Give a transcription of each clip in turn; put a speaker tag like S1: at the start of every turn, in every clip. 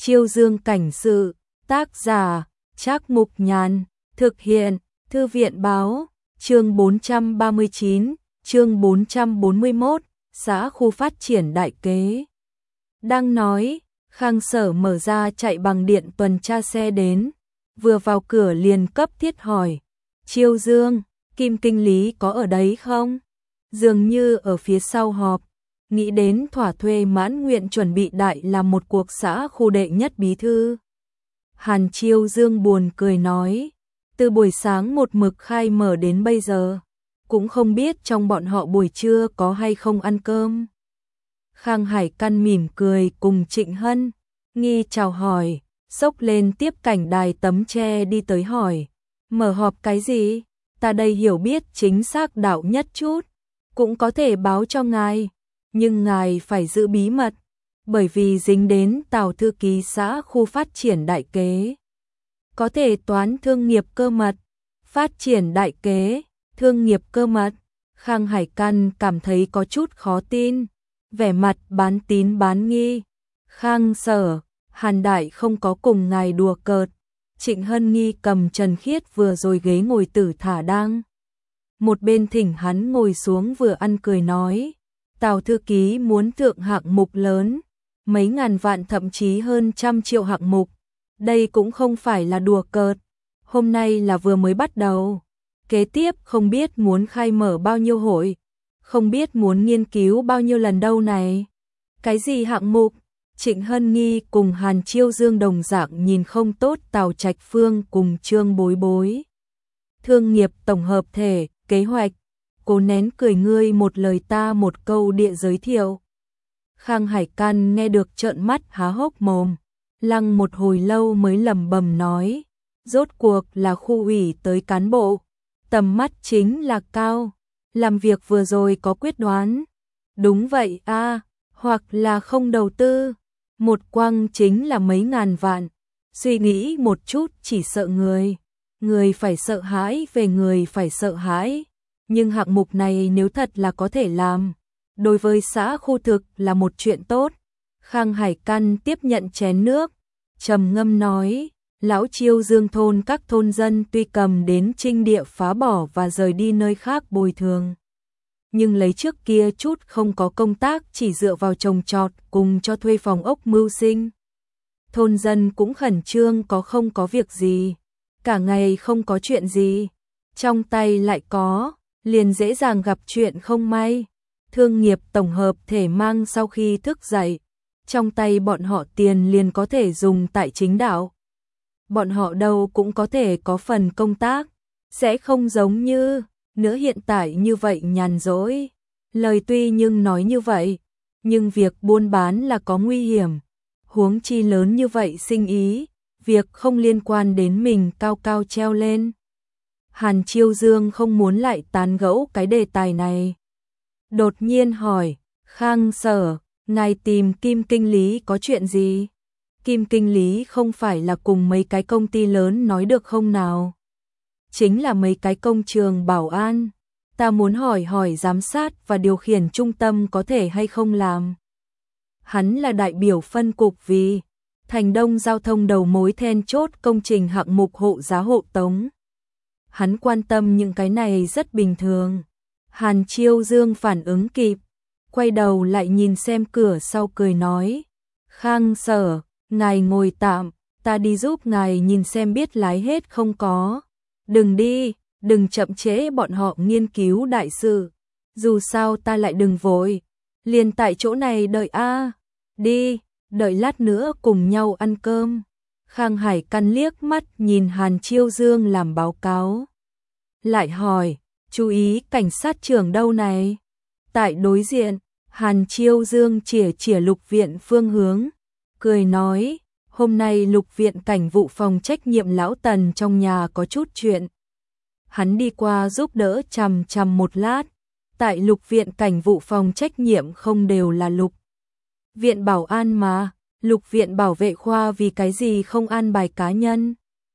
S1: Chiêu Dương cảnh sự, tác giả, Trác Mục Nhàn, thực hiện, Thư viện báo, chương 439, chương 441, xã khu phát triển Đại Kế. Đang nói, Khang Sở mở ra chạy bằng điện tuần tra xe đến, vừa vào cửa liền cấp thiết hỏi, Chiêu Dương, Kim Kinh Lý có ở đấy không? Dường như ở phía sau họp, nghĩ đến thỏa thuê mãn nguyện chuẩn bị đại làm một cuộc xã khu đệ nhất bí thư. Hàn Chiêu Dương buồn cười nói, từ buổi sáng một mực khai mở đến bây giờ, cũng không biết trong bọn họ buổi trưa có hay không ăn cơm. Khang Hải Căn mỉm cười cùng Trịnh Hân, nghi chào hỏi, xốc lên tiếp cảnh đài tấm tre đi tới hỏi, mở họp cái gì? Ta đây hiểu biết chính xác đạo nhất chút, cũng có thể báo cho ngài, nhưng ngài phải giữ bí mật, bởi vì dính đến Tào thư ký xã khu phát triển Đại Kế. Có thể toán thương nghiệp cơ mật, phát triển Đại Kế, thương nghiệp cơ mật. Khang Hải Căn cảm thấy có chút khó tin, vẻ mặt bán tín bán nghi. Khang Sở, Hàn Đại không có cùng ngài đùa cợt. Trịnh Hân nghi cầm Trần Khiết vừa rồi ghế ngồi tử thả đang. Một bên thỉnh hắn ngồi xuống vừa ăn cười nói, Tào thư ký muốn thượng hạng mục lớn, mấy ngàn vạn thậm chí hơn 100 triệu hạng mục. Đây cũng không phải là đùa cợt, hôm nay là vừa mới bắt đầu. Kế tiếp không biết muốn khai mở bao nhiêu hội, không biết muốn nghiên cứu bao nhiêu lần đâu này. Cái gì hạng mục? Trịnh Hân Nghi cùng Hàn Chiêu Dương đồng dạng nhìn không tốt Tào Trạch Phương cùng Trương Bối Bối. Thương nghiệp tổng hợp thể, kế hoạch, cố nén cười ngươi một lời ta một câu địa giới thiệu. Khang Hải Căn nghe được trợn mắt há hốc mồm, lăng một hồi lâu mới lẩm bẩm nói, rốt cuộc là khu ủy tới cán bộ, tầm mắt chính là cao, làm việc vừa rồi có quyết đoán. Đúng vậy a, hoặc là không đầu tư, một quăng chính là mấy ngàn vạn, suy nghĩ một chút chỉ sợ người phải sợ hãi về người phải sợ hãi, nhưng hạng mục này nếu thật là có thể làm, đối với xã khu thực là một chuyện tốt. Khang Hải Căn tiếp nhận chén nước, trầm ngâm nói, lão Chiêu Dương thôn các thôn dân tuy cầm đến trinh địa phá bỏ và rời đi nơi khác bồi thường, nhưng lấy trước kia chút không có công tác chỉ dựa vào trồng trọt cùng cho thuê phòng ốc mưu sinh. Thôn dân cũng khẩn trương không có việc gì, cả ngày không có chuyện gì, trong tay lại có, liền dễ dàng gặp chuyện không may. Thương nghiệp tổng hợp thể mang sau khi thức dậy, trong tay bọn họ tiền liền có thể dùng tại chính đạo. Bọn họ đâu cũng có thể có phần công tác, sẽ không giống như nữa hiện tại như vậy nhàn rỗi. Lời tuy nhưng nói như vậy, nhưng việc buôn bán là có nguy hiểm, huống chi lớn như vậy sinh ý, việc không liên quan đến mình cao cao treo lên. Hàn Chiêu Dương không muốn lại tán gẫu cái đề tài này. Đột nhiên hỏi, Khang Sở, ngài tìm Kim Kinh Lý có chuyện gì? Kim Kinh Lý không phải là cùng mấy cái công ty lớn nói được không nào? Chính là mấy cái công trường bảo an. Ta muốn hỏi giám sát và điều khiển trung tâm có thể hay không làm. Hắn là đại biểu phân cục vì Thành Đông giao thông đầu mối then chốt công trình hạng mục hộ giá hộ tống. Hắn quan tâm những cái này rất bình thường. Hàn Chiêu Dương phản ứng kịp, quay đầu lại nhìn xem cửa sau cười nói, Khang Sở, ngài ngồi tạm, ta đi giúp ngài nhìn xem biết lái hết không có. Đừng đi, đừng chậm trễ bọn họ nghiên cứu đại sự, dù sao ta lại đừng vội, liền tại chỗ này đợi a. Đi, đợi lát nữa cùng nhau ăn cơm. Khang Hải Căn liếc mắt nhìn Hàn Chiêu Dương làm báo cáo, lại hỏi, chú ý cảnh sát trưởng đâu này? Tại đối diện. Hàn Chiêu Dương chỉa lục viện phương hướng, cười nói, hôm nay lục viện cảnh vụ phòng trách nhiệm lão Tần trong nhà có chút chuyện. Hắn đi qua giúp đỡ chằm một lát, tại lục viện cảnh vụ phòng trách nhiệm không đều là lục viện bảo an mà, lục viện bảo vệ khoa vì cái gì không an bài cá nhân.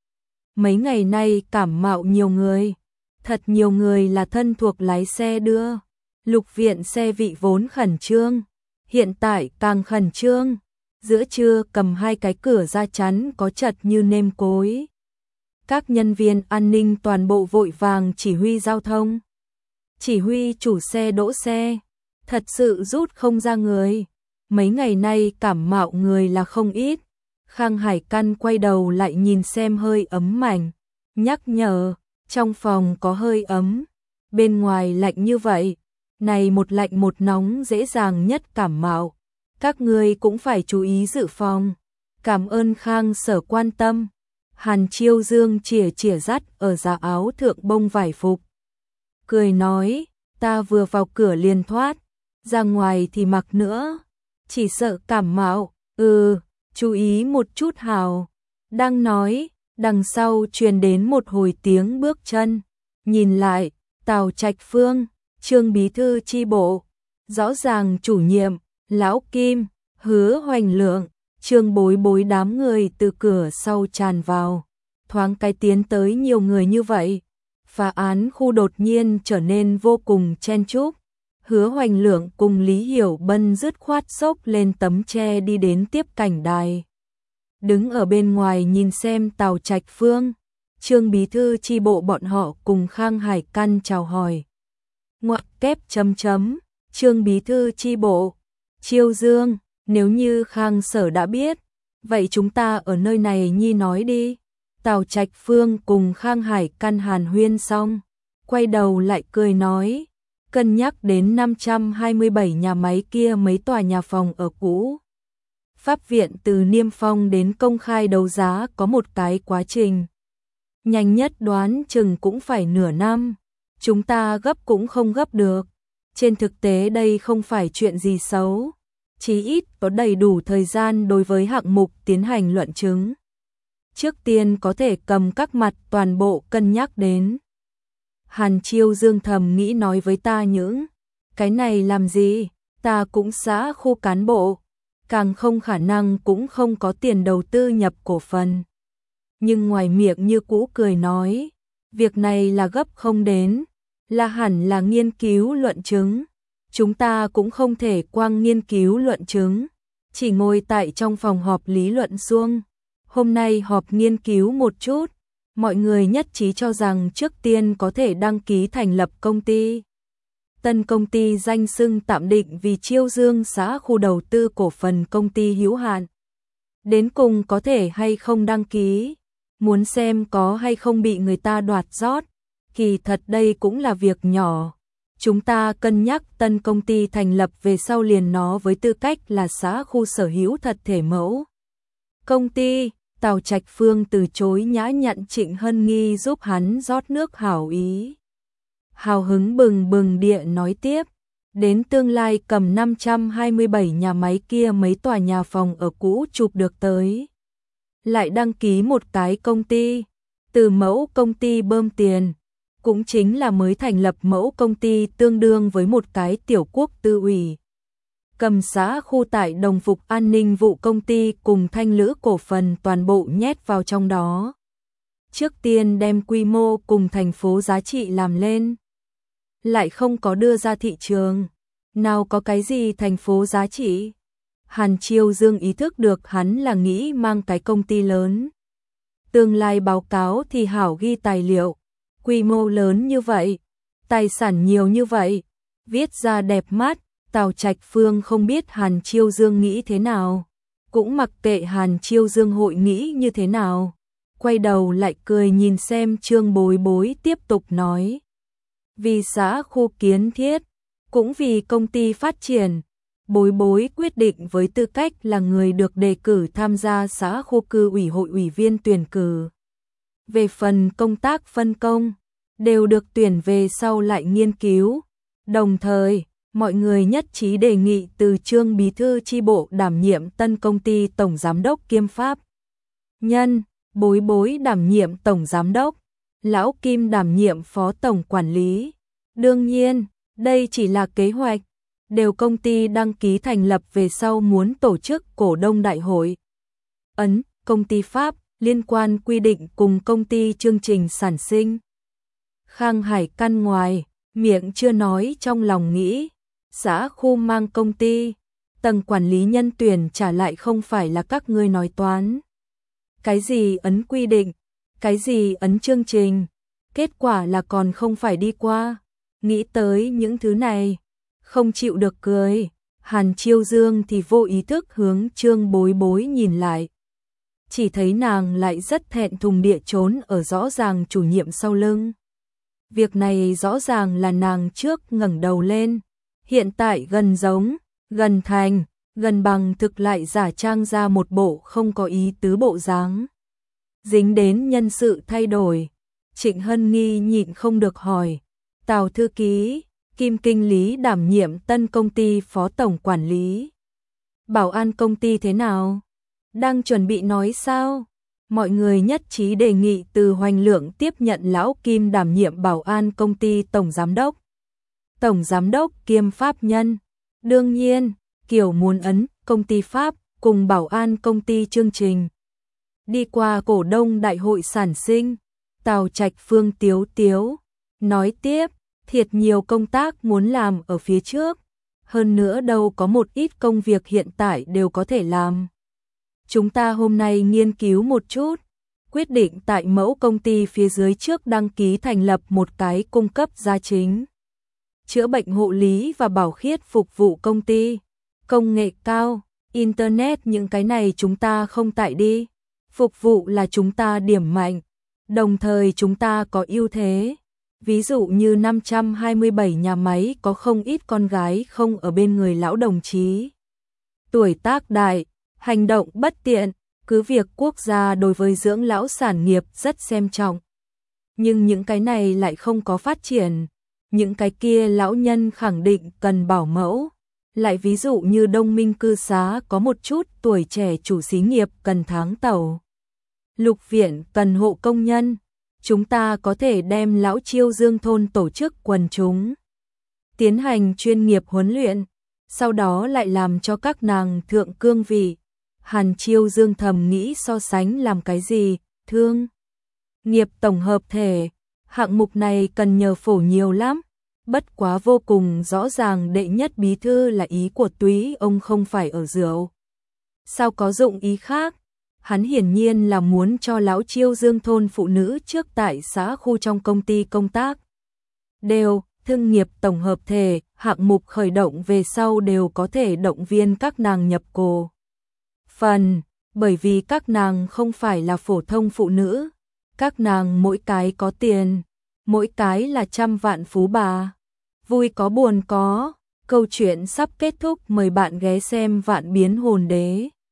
S1: Mấy ngày nay cảm mạo nhiều người, thật nhiều người là thân thuộc lái xe đưa. Lục viện xe vị vốn khẩn trương, hiện tại càng khẩn trương. giữa trưa cầm hai cái cửa ra chắn có chật như nêm cối. Các nhân viên an ninh toàn bộ vội vàng chỉ huy giao thông. Chỉ huy chủ xe đỗ xe, thật sự rút không ra người. Mấy ngày nay cảm mạo người là không ít. Khang Hải Căn quay đầu lại nhìn xem hơi ấm mảnh, nhắc nhở, trong phòng có hơi ấm, bên ngoài lạnh như vậy, này một lạnh một nóng dễ dàng nhất cảm mạo. Các người cũng phải chú ý dự phòng. Cảm ơn Khang Sở quan tâm. Hàn Chiêu Dương chỉa chỉa dắt ở giá áo thượng bông vải phục. Cười nói, ta vừa vào cửa liền thoát, ra ngoài thì mặc nữa, chỉ sợ cảm mạo, chú ý một chút hào. Đang nói, đằng sau truyền đến một hồi tiếng bước chân, nhìn lại, Tào Trạch Phương, Trương bí thư chi bộ, rõ ràng chủ nhiệm, Lão Kim, Hứa Hoành Lượng, Trương Bối Bối đám người từ cửa sau tràn vào, thoáng cái tiến tới nhiều người như vậy. Phá án khu đột nhiên trở nên vô cùng chen chúc. Hứa Hoành Lượng cùng Lý Hiểu Bân dứt khoát xốc lên tấm tre đi đến tiếp cảnh đài. Đứng ở bên ngoài nhìn xem Tào Trạch Phương, Trương bí thư chi bộ bọn họ cùng Khang Hải Căn chào hỏi. Ngoặc kép chấm chấm, Trương bí thư chi bộ, Chiêu Dương, nếu như Khang Sở đã biết, vậy chúng ta ở nơi này nhi nói đi. Tào Trạch Phương cùng Khang Hải Căn hàn huyên xong, quay đầu lại cười nói, cân nhắc đến 527 nhà máy kia mấy tòa nhà phòng ở cũ. Pháp viện từ niêm phong đến công khai đấu giá có một cái quá trình. Nhanh nhất đoán chừng cũng phải nửa năm, chúng ta gấp cũng không gấp được. Trên thực tế đây không phải chuyện gì xấu, chí ít có đầy đủ thời gian đối với hạng mục tiến hành luận chứng. Trước tiên có thể cầm các mặt toàn bộ cân nhắc đến. Hàn Chiêu Dương thầm nghĩ nói với ta những cái này làm gì, ta cũng xã khu cán bộ, càng không khả năng cũng không có tiền đầu tư nhập cổ phần. Nhưng ngoài miệng như cũ cười nói, việc này là gấp không đến, là hẳn là nghiên cứu luận chứng. Chúng ta cũng không thể quang nghiên cứu luận chứng, chỉ ngồi tại trong phòng họp lý luận suông. Hôm nay họp nghiên cứu một chút, mọi người nhất trí cho rằng trước tiên có thể đăng ký thành lập công ty. Tân công ty danh xưng tạm định vì Chiêu Dương xã khu đầu tư cổ phần công ty hữu hạn. Đến cùng có thể hay không đăng ký, muốn xem có hay không bị người ta đoạt rót, kỳ thật đây cũng là việc nhỏ. Chúng ta cân nhắc tân công ty thành lập về sau liền nó với tư cách là xã khu sở hữu thật thể mẫu. Công ty, Tào Trạch Phương từ chối nhã nhặn Trịnh Hân Nghi giúp hắn rót nước hảo ý. Hào hứng bừng bừng địa nói tiếp, đến tương lai cầm 527 nhà máy kia mấy tòa nhà phòng ở cũ chụp được tới. Lại đăng ký một cái công ty, từ mẫu công ty bơm tiền, cũng chính là mới thành lập mẫu công ty tương đương với một cái tiểu quốc tư ủy. Cầm xã khu tại đồng phục an ninh vụ công ty cùng Thanh Lữ cổ phần toàn bộ nhét vào trong đó. Trước tiên đem quy mô cùng thành phố giá trị làm lên, lại không có đưa ra thị trường. Nào có cái gì thành phố giá trị? Hàn Chiêu Dương ý thức được hắn là nghĩ mang cái công ty lớn. Tương lai báo cáo thì hảo ghi tài liệu, quy mô lớn như vậy, tài sản nhiều như vậy, viết ra đẹp mắt. Tào Trạch Phương không biết Hàn Chiêu Dương nghĩ thế nào, cũng mặc kệ Hàn Chiêu Dương hội nghĩ như thế nào. Quay đầu lại cười nhìn xem Trương Bối Bối tiếp tục nói. Vì xã khu kiến thiết, cũng vì công ty phát triển, Bối Bối quyết định với tư cách là người được đề cử tham gia xã khu cư ủy hội ủy viên tuyển cử. Về phần công tác phân công, đều được tuyển về sau lại nghiên cứu. Đồng thời, mọi người nhất trí đề nghị từ Trương bí thư chi bộ đảm nhiệm tân công ty tổng giám đốc kiêm pháp nhân, Bối Bối đảm nhiệm tổng giám đốc, Lão Kim đảm nhiệm phó tổng quản lý. Đương nhiên, đây chỉ là kế hoạch, đều công ty đăng ký thành lập về sau muốn tổ chức cổ đông đại hội. Công ty Pháp, liên quan quy định cùng công ty chương trình sản sinh. Khang Hải Căn ngoài, miệng chưa nói trong lòng nghĩ, xã khu mang công ty, tầng quản lý nhân tuyển trả lại không phải là các ngươi nói toán. Cái gì ấn quy định, cái gì ấn chương trình, kết quả là còn không phải đi qua. Nghĩ tới những thứ này, không chịu được cười, Hàn Chiêu Dương thì vô ý thức hướng Trương Bối Bối nhìn lại. Chỉ thấy nàng lại rất thẹn thùng địa trốn ở rõ ràng chủ nhiệm sau lưng. Việc này rõ ràng là nàng trước ngẩng đầu lên, hiện tại gần giống, gần thành, gần bằng thực lại giả trang ra một bộ không có ý tứ bộ dáng. Dính đến nhân sự thay đổi, Trịnh Hân Nghi nhịn không được hỏi, Tào thư ký, Kim kinh lý đảm nhiệm tân công ty phó tổng quản lý. Bảo an công ty thế nào? Đang chuẩn bị nói sao? Mọi người nhất trí đề nghị từ Hoành Lượng tiếp nhận lão Kim đảm nhiệm bảo an công ty tổng giám đốc. Tổng giám đốc kiêm pháp nhân. Đương nhiên, Kiều muốn ấn công ty Pháp cùng bảo an công ty chương trình. Đi qua cổ đông đại hội sản sinh, Tào Trạch Phương tiếu tiếu, nói tiếp, thiệt nhiều công tác muốn làm ở phía trước, hơn nữa đâu có một ít công việc hiện tại đều có thể làm. Chúng ta hôm nay nghiên cứu một chút, quyết định tại mẫu công ty phía dưới trước đăng ký thành lập một cái cung cấp gia chính. Chữa bệnh hộ lý và bảo khiết phục vụ công ty, công nghệ cao, internet những cái này chúng ta không tại đi. Phục vụ là chúng ta điểm mạnh, đồng thời chúng ta có ưu thế. Ví dụ như 527 nhà máy có không ít con gái không ở bên người lão đồng chí. Tuổi tác đại, hành động bất tiện, cứ việc quốc gia đối với dưỡng lão sản nghiệp rất xem trọng. Nhưng những cái này lại không có phát triển, những cái kia lão nhân khẳng định cần bảo mẫu. Lại ví dụ như Đông Minh cư xá có một chút tuổi trẻ chủ xí nghiệp cần tháng tàu. Lục viện cần hộ công nhân. Chúng ta có thể đem lão Chiêu Dương thôn tổ chức quần chúng, tiến hành chuyên nghiệp huấn luyện, sau đó lại làm cho các nàng thượng cương vị. Hàn Chiêu Dương thầm nghĩ so sánh làm cái gì, thương nghiệp tổng hợp thể, hạng mục này cần nhờ phổ nhiều lắm, bất quá vô cùng rõ ràng đệ nhất bí thư là ý của Túy ông không phải ở rượu. Sao có dụng ý khác? Hắn hiển nhiên là muốn cho lão Chiêu Dương thôn phụ nữ trước tại xã khu trong công ty công tác. Đều, thương nghiệp tổng hợp thể, hạng mục khởi động về sau đều có thể động viên các nàng nhập cổ phần, bởi vì các nàng không phải là phổ thông phụ nữ. Các nàng mỗi cái có tiền, mỗi cái là trăm vạn phú bà. Vui có buồn có, câu chuyện sắp kết thúc, mời bạn ghé xem Vạn Biến Hồn Đế.